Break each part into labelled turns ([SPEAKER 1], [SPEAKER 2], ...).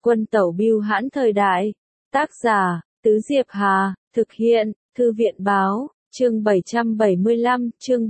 [SPEAKER 1] Quân tẩu bưu hãn thời đại. Tác giả, Tứ Diệp Hà, thực hiện, Thư viện báo, chương 775, chương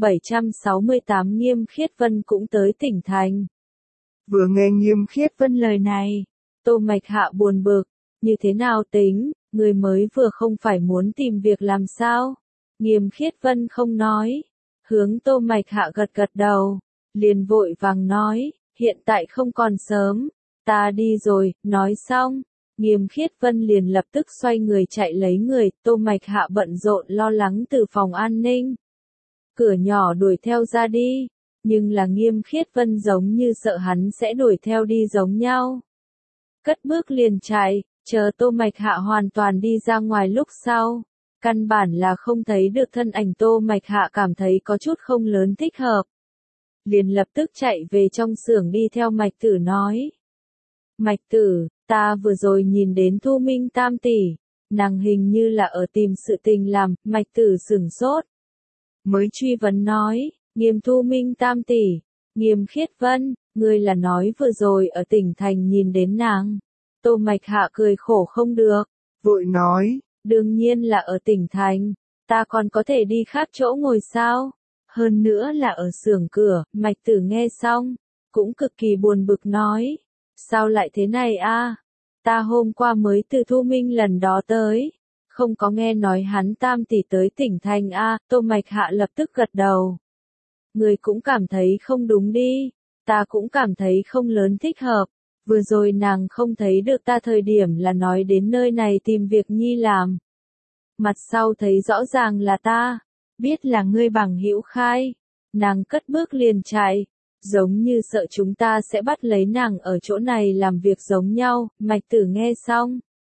[SPEAKER 1] 768 Nghiêm Khiết Vân cũng tới tỉnh thành. Vừa nghe Nghiêm Khiết Vân lời này, Tô Mạch Hạ buồn bực, như thế nào tính, người mới vừa không phải muốn tìm việc làm sao? Nghiêm Khiết Vân không nói, hướng Tô Mạch Hạ gật gật đầu, liền vội vàng nói, hiện tại không còn sớm, ta đi rồi, nói xong. Nghiêm Khiết Vân liền lập tức xoay người chạy lấy người, Tô Mạch Hạ bận rộn lo lắng từ phòng an ninh. Cửa nhỏ đuổi theo ra đi, nhưng là Nghiêm Khiết Vân giống như sợ hắn sẽ đuổi theo đi giống nhau. Cất bước liền chạy, chờ Tô Mạch Hạ hoàn toàn đi ra ngoài lúc sau. Căn bản là không thấy được thân ảnh Tô Mạch Hạ cảm thấy có chút không lớn thích hợp. Liền lập tức chạy về trong xưởng đi theo Mạch Tử nói. Mạch Tử, ta vừa rồi nhìn đến Thu Minh Tam tỷ, nàng hình như là ở tìm sự tình làm, Mạch Tử sửng sốt. Mới truy vấn nói, Nghiêm Thu Minh Tam tỷ, Nghiêm Khiết Vân, ngươi là nói vừa rồi ở tỉnh thành nhìn đến nàng. Tô Mạch Hạ cười khổ không được, vội nói, đương nhiên là ở tỉnh thành, ta còn có thể đi khác chỗ ngồi sao? Hơn nữa là ở xưởng cửa, Mạch Tử nghe xong, cũng cực kỳ buồn bực nói. Sao lại thế này a? Ta hôm qua mới từ Thu Minh lần đó tới, không có nghe nói hắn Tam tỷ tới tỉnh thành a. Tô Mạch Hạ lập tức gật đầu. Người cũng cảm thấy không đúng đi, ta cũng cảm thấy không lớn thích hợp. Vừa rồi nàng không thấy được ta thời điểm là nói đến nơi này tìm việc nhi làm. Mặt sau thấy rõ ràng là ta, biết là ngươi bằng hữu khai, nàng cất bước liền chạy. Giống như sợ chúng ta sẽ bắt lấy nàng ở chỗ này làm việc giống nhau, Mạch Tử nghe xong.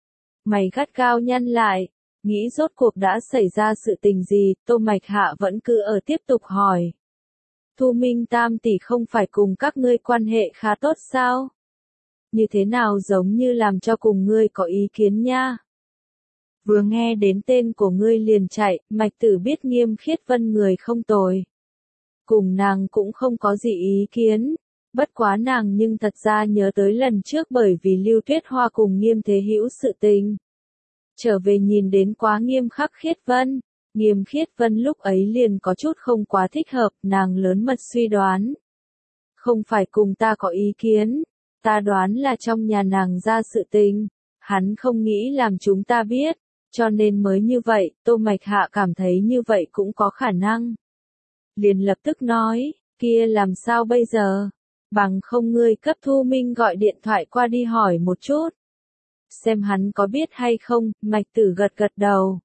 [SPEAKER 1] Mày gắt gao nhăn lại, nghĩ rốt cuộc đã xảy ra sự tình gì, Tô Mạch Hạ vẫn cứ ở tiếp tục hỏi. Thu Minh Tam tỷ không phải cùng các ngươi quan hệ khá tốt sao? Như thế nào giống như làm cho cùng ngươi có ý kiến nha? Vừa nghe đến tên của ngươi liền chạy, Mạch Tử biết Nghiêm Khiết Vân người không tồi. Cùng nàng cũng không có gì ý kiến, bất quá nàng nhưng thật ra nhớ tới lần trước bởi vì Lưu Tuyết Hoa cùng Nghiêm Thế Hữu sự tình. Trở về nhìn đến quá nghiêm khắc Khiết Vân, Nghiêm Khiết Vân lúc ấy liền có chút không quá thích hợp, nàng lớn mật suy đoán. Không phải cùng ta có ý kiến, ta đoán là trong nhà nàng ra sự tình, hắn không nghĩ làm chúng ta biết, cho nên mới như vậy, Tô Mạch Hạ cảm thấy như vậy cũng có khả năng. Liền lập tức nói, kia làm sao bây giờ? Bằng không ngươi cấp Thu Minh gọi điện thoại qua đi hỏi một chút. Xem hắn có biết hay không, Mạch Tử gật gật đầu.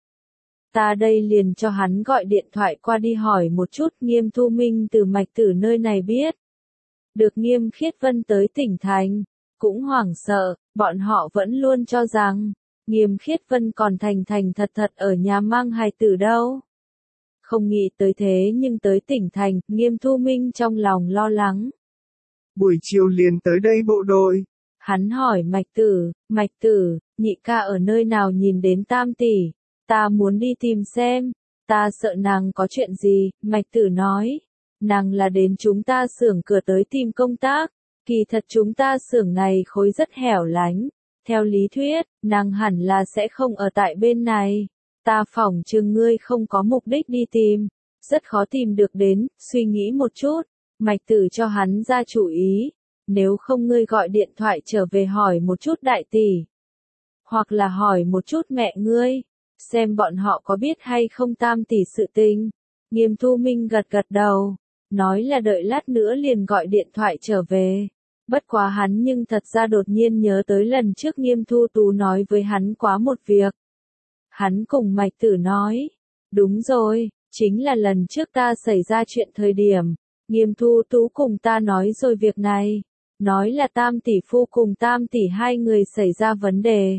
[SPEAKER 1] Ta đây liền cho hắn gọi điện thoại qua đi hỏi một chút. Nghiêm Thu Minh từ Mạch Tử nơi này biết. Được Nghiêm Khiết Vân tới tỉnh thành, cũng hoảng sợ, bọn họ vẫn luôn cho rằng, Nghiêm Khiết Vân còn thành thành thật thật ở nhà mang hài tử đâu. Không nghĩ tới thế nhưng tới tỉnh thành, Nghiêm Thu Minh trong lòng lo lắng.
[SPEAKER 2] Buổi chiều liền tới đây bộ đội.
[SPEAKER 1] Hắn hỏi Mạch Tử, nhị ca ở nơi nào nhìn đến Tam tỷ, ta muốn đi tìm xem, ta sợ nàng có chuyện gì, Mạch Tử nói, nàng là đến chúng ta xưởng cửa tới tìm công tác, kỳ thật chúng ta xưởng này khối rất hẻo lánh, theo lý thuyết, nàng hẳn là sẽ không ở tại bên này. Ta phỏng chừng ngươi không có mục đích đi tìm, rất khó tìm được đến, suy nghĩ một chút, Mạch Tử cho hắn ra chủ ý, nếu không ngươi gọi điện thoại trở về hỏi một chút đại tỷ, hoặc là hỏi một chút mẹ ngươi, xem bọn họ có biết hay không Tam tỷ sự tình. Nghiêm Thu Minh gật gật đầu, nói là đợi lát nữa liền gọi điện thoại trở về. Bất quá hắn nhưng thật ra đột nhiên nhớ tới lần trước Nghiêm Thu Tú nói với hắn quá một việc. Hắn cùng Mạch Tử nói, đúng rồi, chính là lần trước ta xảy ra chuyện thời điểm, Nghiêm Thu Tú cùng ta nói rồi việc này, nói là Tam tỷ phu cùng Tam tỷ hai người xảy ra vấn đề.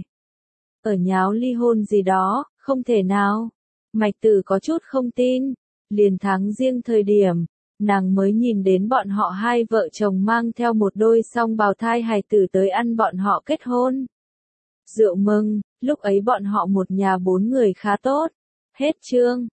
[SPEAKER 1] Ở nháo ly hôn gì đó, không thể nào. Mạch Tử có chút không tin, liền tháng riêng thời điểm, nàng mới nhìn đến bọn họ hai vợ chồng mang theo một đôi song bào thai hài tử tới ăn bọn họ kết hôn. Rượu mừng, lúc ấy bọn họ một nhà 4 người khá tốt. Hết chương.